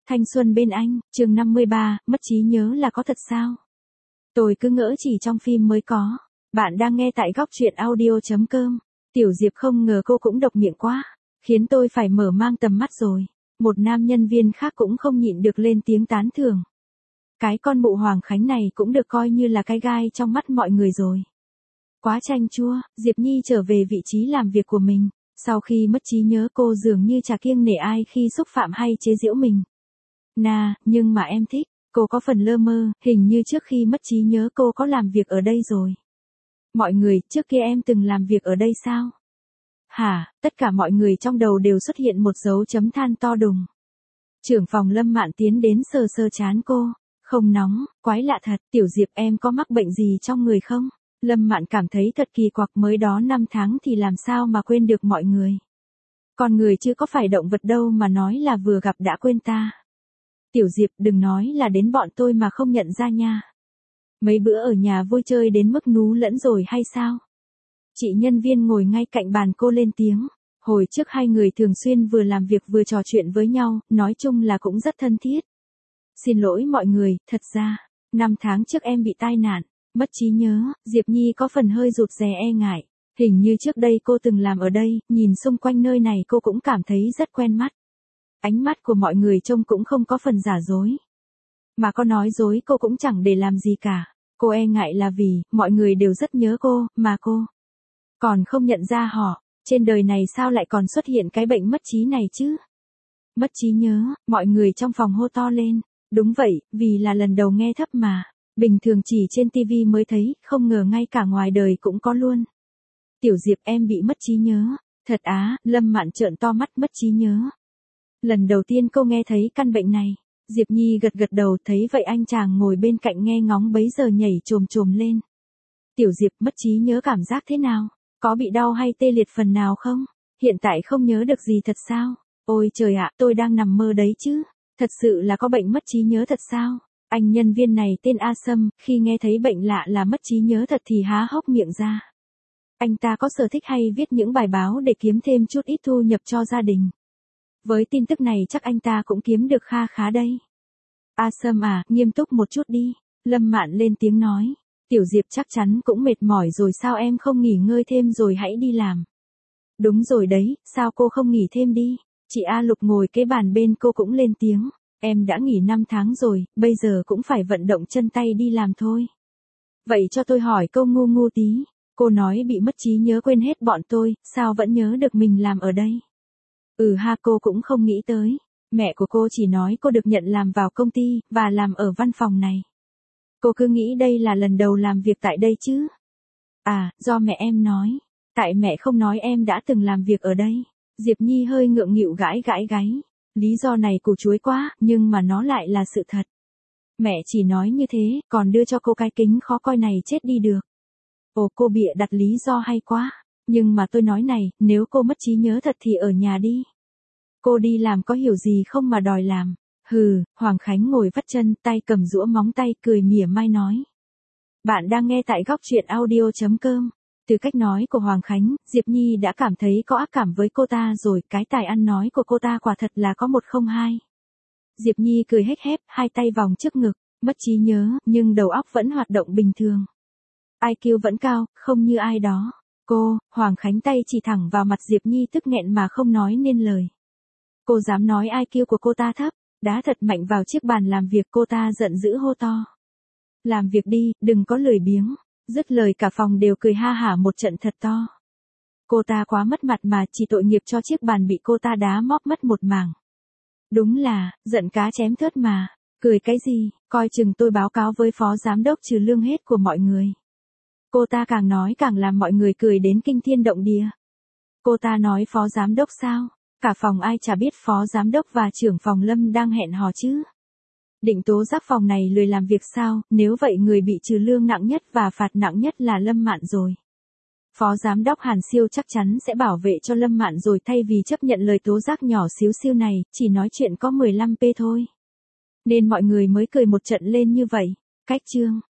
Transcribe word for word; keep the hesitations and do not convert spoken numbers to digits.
Thanh xuân bên anh, chương năm mươi ba, mất trí nhớ là có thật sao? Tôi cứ ngỡ chỉ trong phim mới có. Bạn đang nghe tại góc truyện audio chấm com. Tiểu Diệp không ngờ cô cũng độc miệng quá, khiến tôi phải mở mang tầm mắt rồi. Một nam nhân viên khác cũng không nhịn được lên tiếng tán thưởng. Cái con mụ Hoàng Khánh này cũng được coi như là cái gai trong mắt mọi người rồi. Quá chanh chua, Diệp Nhi trở về vị trí làm việc của mình. Sau khi mất trí nhớ cô dường như chả kiêng nể ai khi xúc phạm hay chế giễu mình. Nà, nhưng mà em thích, cô có phần lơ mơ, hình như trước khi mất trí nhớ cô có làm việc ở đây rồi. Mọi người, trước kia em từng làm việc ở đây sao? Hả, tất cả mọi người trong đầu đều xuất hiện một dấu chấm than to đùng. Trưởng phòng Lâm Mạn tiến đến sờ sờ trán cô. Không nóng, quái lạ thật, Tiểu Diệp em có mắc bệnh gì trong người không? Lâm Mạn cảm thấy thật kỳ quặc, mới đó năm tháng thì làm sao mà quên được mọi người. Con người chứ có phải động vật đâu mà nói là vừa gặp đã quên ta. Tiểu Diệp đừng nói là đến bọn tôi mà không nhận ra nha. Mấy bữa ở nhà vui chơi đến mức nú lẫn rồi hay sao? Chị nhân viên ngồi ngay cạnh bàn cô lên tiếng. Hồi trước hai người thường xuyên vừa làm việc vừa trò chuyện với nhau, nói chung là cũng rất thân thiết. Xin lỗi mọi người, thật ra, năm tháng trước em bị tai nạn, mất trí nhớ, Diệp Nhi có phần hơi rụt rè e ngại. Hình như trước đây cô từng làm ở đây, nhìn xung quanh nơi này cô cũng cảm thấy rất quen mắt. Ánh mắt của mọi người trông cũng không có phần giả dối. Mà có nói dối cô cũng chẳng để làm gì cả. Cô e ngại là vì, mọi người đều rất nhớ cô, mà cô còn không nhận ra họ. Trên đời này sao lại còn xuất hiện cái bệnh mất trí này chứ? Mất trí nhớ, mọi người trong phòng hô to lên. Đúng vậy, vì là lần đầu nghe thấp mà. Bình thường chỉ trên tivi mới thấy, không ngờ ngay cả ngoài đời cũng có luôn. Tiểu Diệp em bị mất trí nhớ. Thật á, Lâm Mạn trợn to mắt, mất trí nhớ. Lần đầu tiên cô nghe thấy căn bệnh này. Diệp Nhi gật gật đầu, thấy vậy anh chàng ngồi bên cạnh nghe ngóng bấy giờ nhảy chồm chồm lên. Tiểu Diệp mất trí nhớ cảm giác thế nào? Có bị đau hay tê liệt phần nào không? Hiện tại không nhớ được gì thật sao? Ôi trời ạ, tôi đang nằm mơ đấy chứ. Thật sự là có bệnh mất trí nhớ thật sao? Anh nhân viên này tên A Sâm, khi nghe thấy bệnh lạ là mất trí nhớ thật thì há hốc miệng ra. Anh ta có sở thích hay viết những bài báo để kiếm thêm chút ít thu nhập cho gia đình. Với tin tức này chắc anh ta cũng kiếm được kha khá đây. A Sâm à, nghiêm túc một chút đi. Lâm Mạn lên tiếng nói. Tiểu Diệp chắc chắn cũng mệt mỏi rồi, sao em không nghỉ ngơi thêm rồi hãy đi làm. Đúng rồi đấy, sao cô không nghỉ thêm đi. Chị A Lục ngồi kế bàn bên cô cũng lên tiếng. Em đã nghỉ năm tháng rồi, bây giờ cũng phải vận động chân tay đi làm thôi. Vậy cho tôi hỏi câu ngu ngu tí. Cô nói bị mất trí nhớ quên hết bọn tôi, sao vẫn nhớ được mình làm ở đây? Ừ ha, cô cũng không nghĩ tới. Mẹ của cô chỉ nói cô được nhận làm vào công ty, và làm ở văn phòng này. Cô cứ nghĩ đây là lần đầu làm việc tại đây chứ. À, do mẹ em nói. Tại mẹ không nói em đã từng làm việc ở đây. Diệp Nhi hơi ngượng nghịu gãi gãi gáy. Lý do này củ chuối quá, nhưng mà nó lại là sự thật. Mẹ chỉ nói như thế, còn đưa cho cô cái kính khó coi này chết đi được. Ồ, cô bịa đặt lý do hay quá. Nhưng mà tôi nói này, nếu cô mất trí nhớ thật thì ở nhà đi. Cô đi làm có hiểu gì không mà đòi làm. Hừ, Hoàng Khánh ngồi vắt chân, tay cầm giũa móng tay, cười mỉa mai nói. Bạn đang nghe tại góc truyện audio chấm com. Từ cách nói của Hoàng Khánh, Diệp Nhi đã cảm thấy có ác cảm với cô ta rồi, cái tài ăn nói của cô ta quả thật là có một không hai. Diệp Nhi cười hết hép, hai tay vòng trước ngực, mất trí nhớ, nhưng đầu óc vẫn hoạt động bình thường. i kiu vẫn cao, không như ai đó. Cô, Hoàng Khánh tay chỉ thẳng vào mặt Diệp Nhi tức nghẹn mà không nói nên lời. Cô dám nói i kiu của cô ta thấp, đá thật mạnh vào chiếc bàn làm việc, cô ta giận dữ hô to. Làm việc đi, đừng có lười biếng. Dứt lời cả phòng đều cười ha hả một trận thật to. Cô ta quá mất mặt mà, chỉ tội nghiệp cho chiếc bàn bị cô ta đá móp mất một mảng. Đúng là, giận cá chém thớt mà, cười cái gì, coi chừng tôi báo cáo với phó giám đốc trừ lương hết của mọi người. Cô ta càng nói càng làm mọi người cười đến kinh thiên động địa. Cô ta nói phó giám đốc sao? Cả phòng ai chả biết phó giám đốc và trưởng phòng Lâm đang hẹn hò chứ. Định tố giác phòng này lười làm việc sao? Nếu vậy người bị trừ lương nặng nhất và phạt nặng nhất là Lâm Mạn rồi. Phó giám đốc Hàn Siêu chắc chắn sẽ bảo vệ cho Lâm Mạn rồi, thay vì chấp nhận lời tố giác nhỏ xíu xiu này, chỉ nói chuyện có mười lăm p thôi. Nên mọi người mới cười một trận lên như vậy. Cách chương